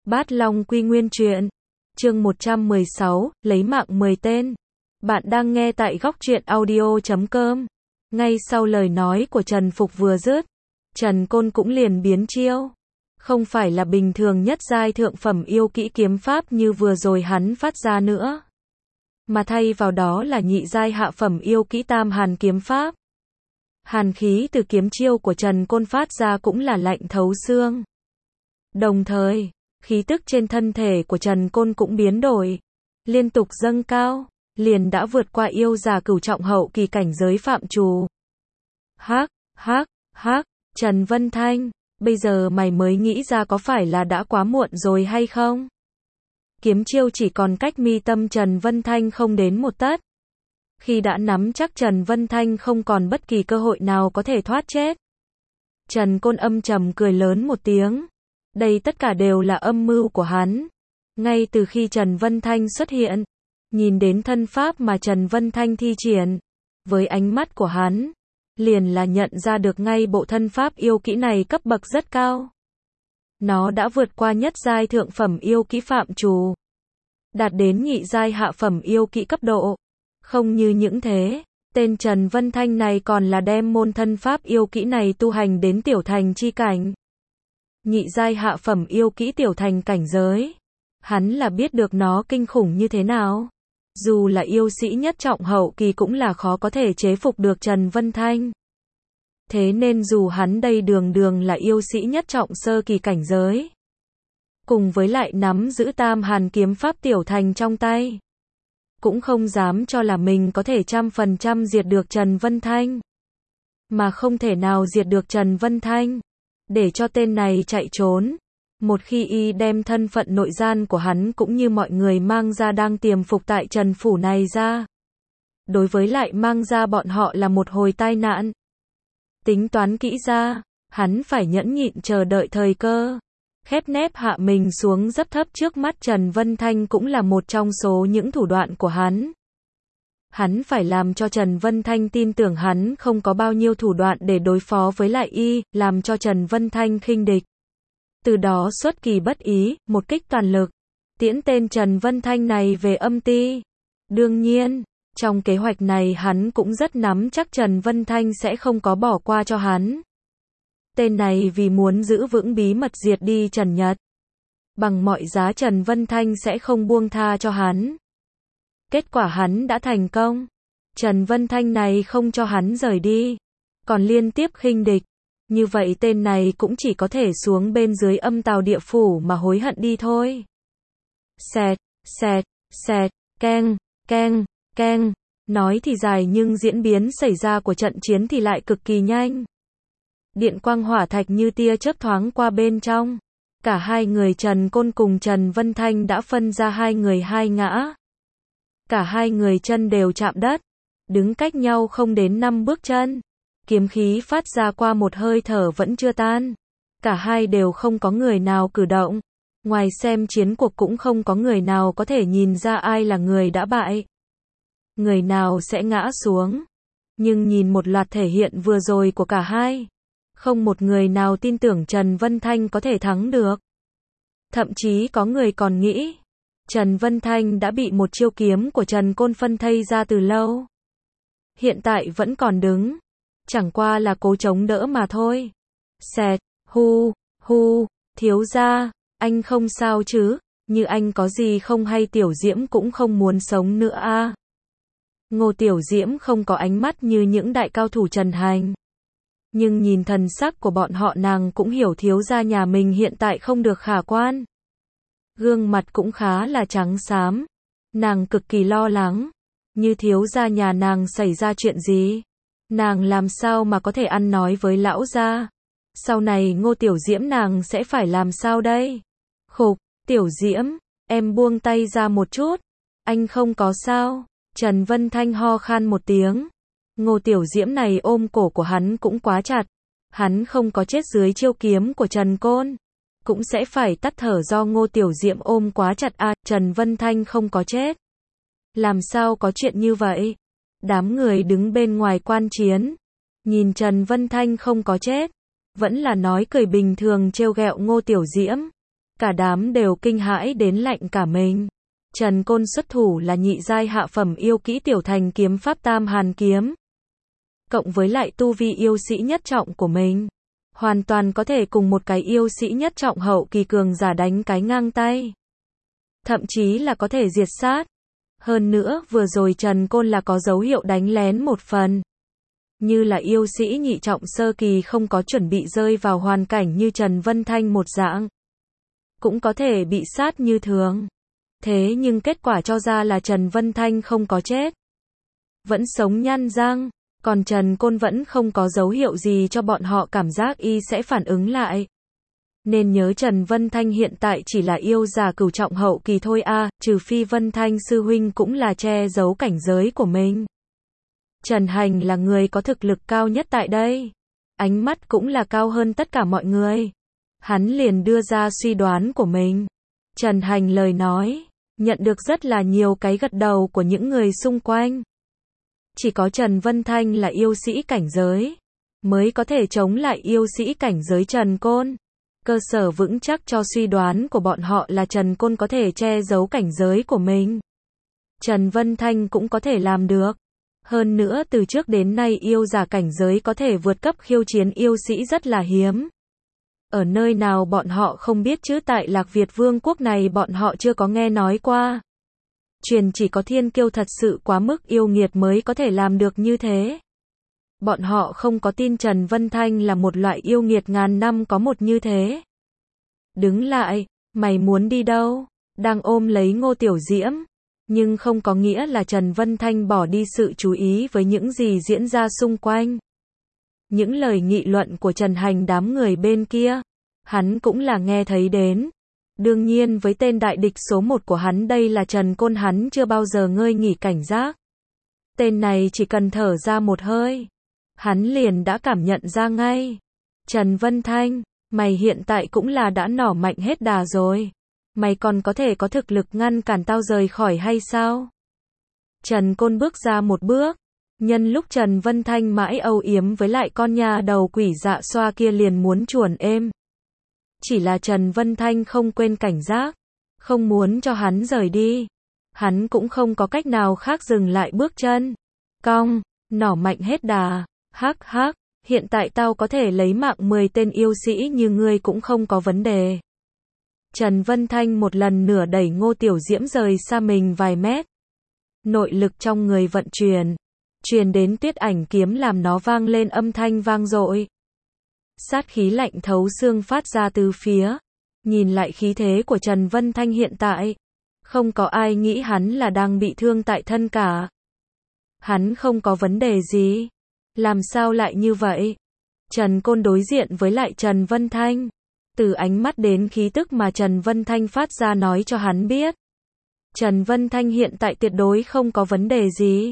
Bát Long Quy Nguyên Truyện, chương 116, lấy mạng 10 tên. Bạn đang nghe tại góc truyện audio.com. Ngay sau lời nói của Trần Phục vừa dứt, Trần Côn cũng liền biến chiêu. Không phải là bình thường nhất giai thượng phẩm yêu kỹ kiếm pháp như vừa rồi hắn phát ra nữa, mà thay vào đó là nhị giai hạ phẩm yêu kỹ Tam Hàn kiếm pháp. Hàn khí từ kiếm chiêu của Trần Côn phát ra cũng là lạnh thấu xương. Đồng thời, khí tức trên thân thể của Trần Côn cũng biến đổi, liên tục dâng cao, liền đã vượt qua yêu già cửu trọng hậu kỳ cảnh giới phạm trù. Hắc, Trần Vân Thanh, bây giờ mày mới nghĩ ra có phải là đã quá muộn rồi hay không? Kiếm chiêu chỉ còn cách mi tâm Trần Vân Thanh không đến một tấc. Khi đã nắm chắc Trần Vân Thanh không còn bất kỳ cơ hội nào có thể thoát chết, Trần Côn âm trầm cười lớn một tiếng. Đây tất cả đều là âm mưu của hắn. Ngay từ khi Trần Vân Thanh xuất hiện, nhìn đến thân pháp mà Trần Vân Thanh thi triển, với ánh mắt của hắn, liền là nhận ra được ngay bộ thân pháp yêu kỹ này cấp bậc rất cao. Nó đã vượt qua nhất giai thượng phẩm yêu kỹ phạm trù, đạt đến nhị giai hạ phẩm yêu kỹ cấp độ. Không như những thế, tên Trần Vân Thanh này còn là đem môn thân pháp yêu kỹ này tu hành đến tiểu thành chi cảnh. Nhị giai hạ phẩm yêu kỹ tiểu thành cảnh giới, hắn là biết được nó kinh khủng như thế nào. Dù là yêu sĩ nhất trọng hậu kỳ cũng là khó có thể chế phục được Trần Vân Thanh. Thế nên dù hắn đây đường đường là yêu sĩ nhất trọng sơ kỳ cảnh giới, cùng với lại nắm giữ Tam Hàn kiếm pháp tiểu thành trong tay, cũng không dám cho là mình có thể 100% diệt được Trần Vân Thanh. Mà không thể nào diệt được Trần Vân Thanh, để cho tên này chạy trốn. Một khi y đem thân phận nội gian của hắn cũng như mọi người mang ra đang tiềm phục tại Trần Phủ này ra, đối với lại mang ra bọn họ là một hồi tai nạn. Tính toán kỹ ra, hắn phải nhẫn nhịn chờ đợi thời cơ, khép nép hạ mình xuống rất thấp trước mắt Trần Vân Thanh cũng là một trong số những thủ đoạn của hắn. Hắn phải làm cho Trần Vân Thanh tin tưởng hắn không có bao nhiêu thủ đoạn để đối phó với lại y, làm cho Trần Vân Thanh khinh địch. Từ đó xuất kỳ bất ý, một kích toàn lực, tiễn tên Trần Vân Thanh này về âm ti. Đương nhiên, trong kế hoạch này hắn cũng rất nắm chắc Trần Vân Thanh sẽ không có bỏ qua cho hắn. Tên này vì muốn giữ vững bí mật diệt đi Trần Nhật, bằng mọi giá Trần Vân Thanh sẽ không buông tha cho hắn. Kết quả hắn đã thành công. Trần Vân Thanh này không cho hắn rời đi, còn liên tiếp khinh địch. Như vậy tên này cũng chỉ có thể xuống bên dưới âm tào địa phủ mà hối hận đi thôi. Xẹt, keng. Nói thì dài nhưng diễn biến xảy ra của trận chiến thì lại cực kỳ nhanh. Điện quang hỏa thạch như tia chớp thoáng qua bên trong. Cả hai người Trần Côn cùng Trần Vân Thanh đã phân ra hai người hai ngã. Cả hai người chân đều chạm đất, đứng cách nhau không đến 5 bước chân. Kiếm khí phát ra qua một hơi thở vẫn chưa tan. Cả hai đều không có người nào cử động. Ngoài xem chiến cuộc cũng không có người nào có thể nhìn ra ai là người đã bại, người nào sẽ ngã xuống. Nhưng nhìn một loạt thể hiện vừa rồi của cả hai, không một người nào tin tưởng Trần Vân Thanh có thể thắng được. Thậm chí có người còn nghĩ Trần Vân Thanh đã bị một chiêu kiếm của Trần Côn phân thây ra từ lâu. Hiện tại vẫn còn đứng, chẳng qua là cố chống đỡ mà thôi. Thiếu gia, anh không sao chứ? Như anh có gì không hay Tiểu Diễm cũng không muốn sống nữa à? Ngô Tiểu Diễm không có ánh mắt như những đại cao thủ Trần Hành, nhưng nhìn thần sắc của bọn họ nàng cũng hiểu thiếu gia nhà mình hiện tại không được khả quan. Gương mặt cũng khá là trắng xám, nàng cực kỳ lo lắng. Như thiếu gia nhà nàng xảy ra chuyện gì, nàng làm sao mà có thể ăn nói với lão gia? Sau này Ngô Tiểu Diễm nàng sẽ phải làm sao đây? Tiểu Diễm, em buông tay ra một chút. Anh không có sao? Trần Vân Thanh ho khan một tiếng. Ngô Tiểu Diễm này ôm cổ của hắn cũng quá chặt. Hắn không có chết dưới chiêu kiếm của Trần Côn, cũng sẽ phải tắt thở do Ngô Tiểu Diễm ôm quá chặt à. Trần Vân Thanh không có chết. Làm sao có chuyện như vậy? Đám người đứng bên ngoài quan chiến, nhìn Trần Vân Thanh không có chết, vẫn là nói cười bình thường trêu ghẹo Ngô Tiểu Diễm. Cả đám đều kinh hãi đến lạnh cả mình. Trần Côn xuất thủ là nhị giai hạ phẩm yêu kỹ tiểu thành kiếm pháp Tam Hàn kiếm. Cộng với lại tu vi yêu sĩ nhất trọng của mình. Hoàn toàn có thể cùng một cái yêu sĩ nhất trọng hậu kỳ cường giả đánh cái ngang tay. Thậm chí là có thể diệt sát. Hơn nữa vừa rồi Trần Côn là có dấu hiệu đánh lén một phần. Như là yêu sĩ nhị trọng sơ kỳ không có chuẩn bị rơi vào hoàn cảnh như Trần Vân Thanh một dạng. Cũng có thể bị sát như thường. Thế nhưng kết quả cho ra là Trần Vân Thanh không có chết. Vẫn sống nhăn răng. Còn Trần Côn vẫn không có dấu hiệu gì cho bọn họ cảm giác y sẽ phản ứng lại. Nên nhớ Trần Vân Thanh hiện tại chỉ là yêu giả cửu trọng hậu kỳ thôi a, trừ phi Vân Thanh sư huynh cũng là che giấu cảnh giới của mình. Trần Hành là người có thực lực cao nhất tại đây. Ánh mắt cũng là cao hơn tất cả mọi người. Hắn liền đưa ra suy đoán của mình. Trần Hành lời nói, nhận được rất là nhiều cái gật đầu của những người xung quanh. Chỉ có Trần Vân Thanh là yêu sĩ cảnh giới, mới có thể chống lại yêu sĩ cảnh giới Trần Côn. Cơ sở vững chắc cho suy đoán của bọn họ là Trần Côn có thể che giấu cảnh giới của mình. Trần Vân Thanh cũng có thể làm được. Hơn nữa từ trước đến nay yêu giả cảnh giới có thể vượt cấp khiêu chiến yêu sĩ rất là hiếm. Ở nơi nào bọn họ không biết chứ tại Lạc Việt Vương quốc này bọn họ chưa có nghe nói qua. Truyền chỉ có thiên kiêu thật sự quá mức yêu nghiệt mới có thể làm được như thế. Bọn họ không có tin Trần Vân Thanh là một loại yêu nghiệt ngàn năm có một như thế. Đứng lại, mày muốn đi đâu? Đang ôm lấy Ngô Tiểu Diễm. Nhưng không có nghĩa là Trần Vân Thanh bỏ đi sự chú ý với những gì diễn ra xung quanh. Những lời nghị luận của Trần Hành đám người bên kia, hắn cũng là nghe thấy đến. Đương nhiên với tên đại địch số 1 của hắn đây là Trần Côn hắn chưa bao giờ ngơi nghỉ cảnh giác. Tên này chỉ cần thở ra một hơi, hắn liền đã cảm nhận ra ngay. Trần Vân Thanh, mày hiện tại cũng là đã nỏ mạnh hết đà rồi. Mày còn có thể có thực lực ngăn cản tao rời khỏi hay sao? Trần Côn bước ra một bước. Nhân lúc Trần Vân Thanh mãi âu yếm với lại con nhà đầu quỷ dạ xoa kia liền muốn chuồn êm. Chỉ là Trần Vân Thanh không quên cảnh giác. Không muốn cho hắn rời đi. Hắn cũng không có cách nào khác dừng lại bước chân. Cong, nỏ mạnh hết đà. Hắc hắc, hiện tại tao có thể lấy mạng 10 tên yêu sĩ như ngươi cũng không có vấn đề. Trần Vân Thanh một lần nửa đẩy Ngô Tiểu Diễm rời xa mình vài mét. Nội lực trong người vận chuyển. Truyền đến Tuyết Ảnh kiếm làm nó vang lên âm thanh vang dội. Sát khí lạnh thấu xương phát ra từ phía. Nhìn lại khí thế của Trần Vân Thanh hiện tại. Không có ai nghĩ hắn là đang bị thương tại thân cả. Hắn không có vấn đề gì. Làm sao lại như vậy? Trần Côn đối diện với lại Trần Vân Thanh. Từ ánh mắt đến khí tức mà Trần Vân Thanh phát ra nói cho hắn biết. Trần Vân Thanh hiện tại tuyệt đối không có vấn đề gì.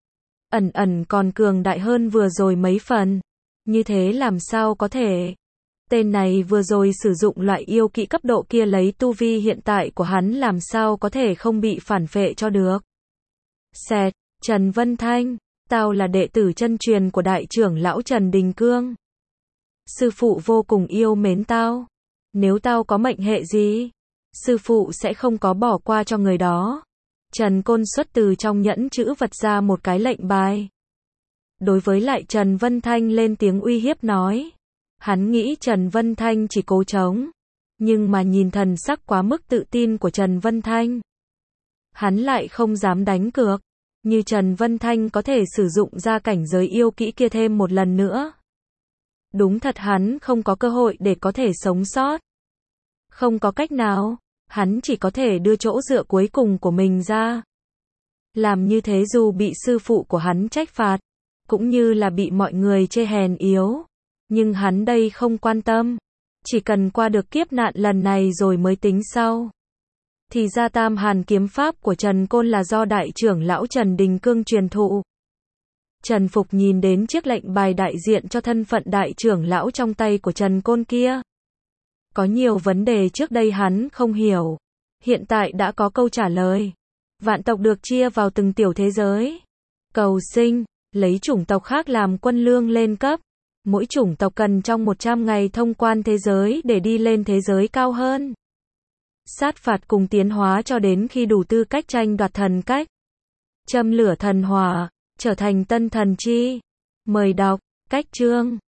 Ẩn còn cường đại hơn vừa rồi mấy phần. Như thế làm sao có thể? Tên này vừa rồi sử dụng loại yêu kỹ cấp độ kia lấy tu vi hiện tại của hắn làm sao có thể không bị phản phệ cho được. Xẹt, Trần Vân Thanh, tao là đệ tử chân truyền của đại trưởng lão Trần Đình Cương. Sư phụ vô cùng yêu mến tao. Nếu tao có mệnh hệ gì, sư phụ sẽ không có bỏ qua cho người đó. Trần Côn xuất từ trong nhẫn chữ vật ra một cái lệnh bài. Đối với lại Trần Vân Thanh lên tiếng uy hiếp nói. Hắn nghĩ Trần Vân Thanh chỉ cố chống. Nhưng mà nhìn thần sắc quá mức tự tin của Trần Vân Thanh. Hắn lại không dám đánh cược. Như Trần Vân Thanh có thể sử dụng ra cảnh giới yêu kỹ kia thêm một lần nữa. Đúng thật hắn không có cơ hội để có thể sống sót. Không có cách nào, hắn chỉ có thể đưa chỗ dựa cuối cùng của mình ra. Làm như thế dù bị sư phụ của hắn trách phạt, cũng như là bị mọi người chê hèn yếu. Nhưng hắn đây không quan tâm. Chỉ cần qua được kiếp nạn lần này rồi mới tính sau. Thì ra Tam Hàn kiếm pháp của Trần Côn là do đại trưởng lão Trần Đình Cương truyền thụ. Trần Phục nhìn đến chiếc lệnh bài đại diện cho thân phận đại trưởng lão trong tay của Trần Côn kia. Có nhiều vấn đề trước đây hắn không hiểu. Hiện tại đã có câu trả lời. Vạn tộc được chia vào từng tiểu thế giới. Cầu sinh, lấy chủng tộc khác làm quân lương lên cấp. Mỗi chủng tộc cần trong 100 ngày thông quan thế giới để đi lên thế giới cao hơn. sát phạt cùng tiến hóa cho đến khi đủ tư cách tranh đoạt thần cách. Châm lửa thần hỏa, trở thành tân thần chi. Mời đọc, cách chương.